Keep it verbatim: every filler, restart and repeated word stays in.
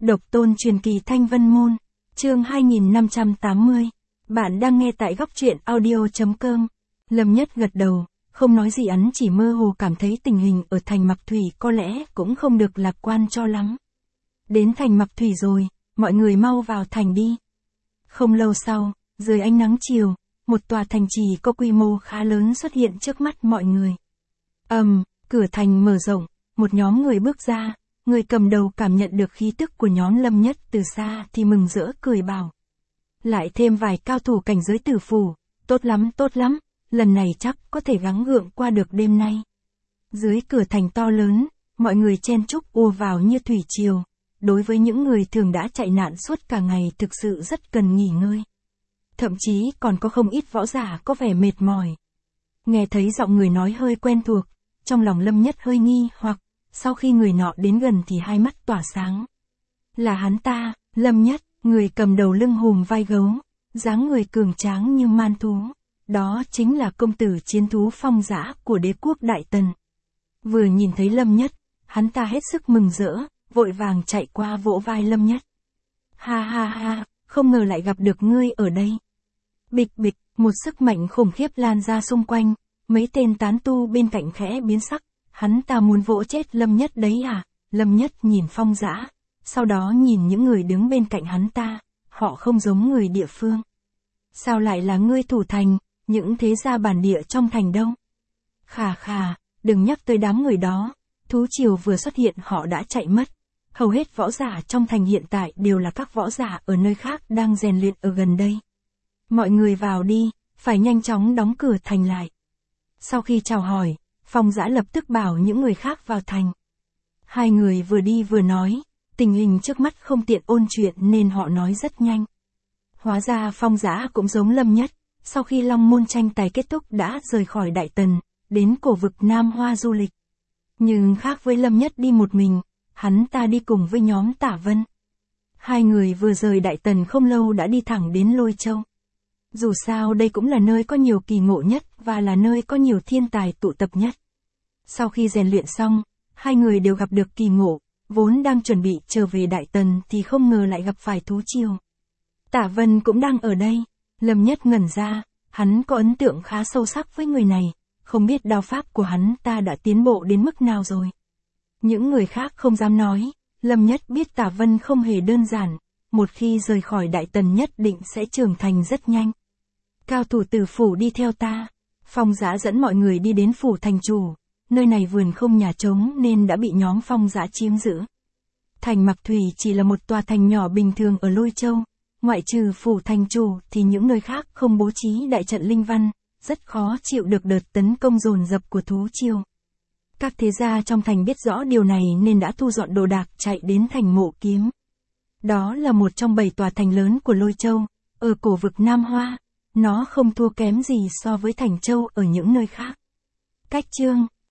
Độc tôn truyền kỳ Thanh Vân Môn, chương hai nghìn năm trăm tám mươi. Bạn đang nghe tại góc truyện audio chấm com. Lâm Nhất gật đầu, không nói gì, hắn chỉ mơ hồ cảm thấy tình hình ở thành Mặc Thủy có lẽ cũng không được lạc quan cho lắm. Đến thành Mặc Thủy rồi, mọi người mau vào thành đi. Không lâu sau, dưới ánh nắng chiều, một tòa thành trì có quy mô khá lớn xuất hiện trước mắt mọi người. Ầm, um, cửa thành mở rộng, một nhóm người bước ra. Người cầm đầu cảm nhận được khí tức của nhóm Lâm Nhất từ xa thì mừng rỡ cười bảo. Lại thêm vài cao thủ cảnh giới tử phủ, tốt lắm tốt lắm, lần này chắc có thể gắng gượng qua được đêm nay. Dưới cửa thành to lớn, mọi người chen chúc ùa vào như thủy triều, đối với những người thường đã chạy nạn suốt cả ngày thực sự rất cần nghỉ ngơi. Thậm chí còn có không ít võ giả có vẻ mệt mỏi. Nghe thấy giọng người nói hơi quen thuộc, trong lòng Lâm Nhất hơi nghi hoặc. Sau khi người nọ đến gần thì hai mắt tỏa sáng. Là hắn ta, Lâm Nhất, người cầm đầu lưng hùm vai gấu, dáng người cường tráng như man thú. Đó chính là công tử chiến thú Phong Dã của đế quốc Đại Tần. Vừa nhìn thấy Lâm Nhất, hắn ta hết sức mừng rỡ, vội vàng chạy qua vỗ vai Lâm Nhất. Ha ha ha, không ngờ lại gặp được ngươi ở đây. Bịch bịch, một sức mạnh khủng khiếp lan ra xung quanh, mấy tên tán tu bên cạnh khẽ biến sắc. Hắn ta muốn vỗ chết Lâm Nhất đấy à? Lâm Nhất nhìn Phong Dã, sau đó nhìn những người đứng bên cạnh hắn ta, họ không giống người địa phương. Sao lại là ngươi thủ thành, những thế gia bản địa trong thành đâu? Khà khà, đừng nhắc tới đám người đó, thú triều vừa xuất hiện họ đã chạy mất. Hầu hết võ giả trong thành hiện tại đều là các võ giả ở nơi khác đang rèn luyện ở gần đây. Mọi người vào đi, phải nhanh chóng đóng cửa thành lại. Sau khi chào hỏi, Phong Dã lập tức bảo những người khác vào thành. Hai người vừa đi vừa nói, tình hình trước mắt không tiện ôn chuyện nên họ nói rất nhanh. Hóa ra Phong Dã cũng giống Lâm Nhất, sau khi Long Môn tranh tài kết thúc đã rời khỏi Đại Tần, đến cổ vực Nam Hoa du lịch. Nhưng khác với Lâm Nhất đi một mình, hắn ta đi cùng với nhóm Tả Vân. Hai người vừa rời Đại Tần không lâu đã đi thẳng đến Lôi Châu. Dù sao đây cũng là nơi có nhiều kỳ ngộ nhất và là nơi có nhiều thiên tài tụ tập nhất. Sau khi rèn luyện xong, hai người đều gặp được kỳ ngộ, vốn đang chuẩn bị trở về Đại Tần thì không ngờ lại gặp phải thú triều. Tả Vân cũng đang ở đây, Lâm Nhất ngẩn ra, hắn có ấn tượng khá sâu sắc với người này, không biết đao pháp của hắn ta đã tiến bộ đến mức nào rồi. Những người khác không dám nói, Lâm Nhất biết Tả Vân không hề đơn giản, một khi rời khỏi Đại Tần nhất định sẽ trưởng thành rất nhanh. Cao thủ tử phủ đi theo ta, Phong Dã dẫn mọi người đi đến phủ thành chủ. Nơi này vườn không nhà trống nên đã bị nhóm Phong Dã chiếm giữ. Thành Mặc Thủy chỉ là một tòa thành nhỏ bình thường ở Lôi Châu, ngoại trừ phủ thành chủ thì những nơi khác không bố trí đại trận linh văn, rất khó chịu được đợt tấn công dồn dập của thú triều. Các thế gia trong thành biết rõ điều này nên đã thu dọn đồ đạc chạy đến thành Mộ Kiếm. Đó là một trong bảy tòa thành lớn của Lôi Châu, ở cổ vực Nam Hoa, nó không thua kém gì so với thành châu ở những nơi khác. Cách chương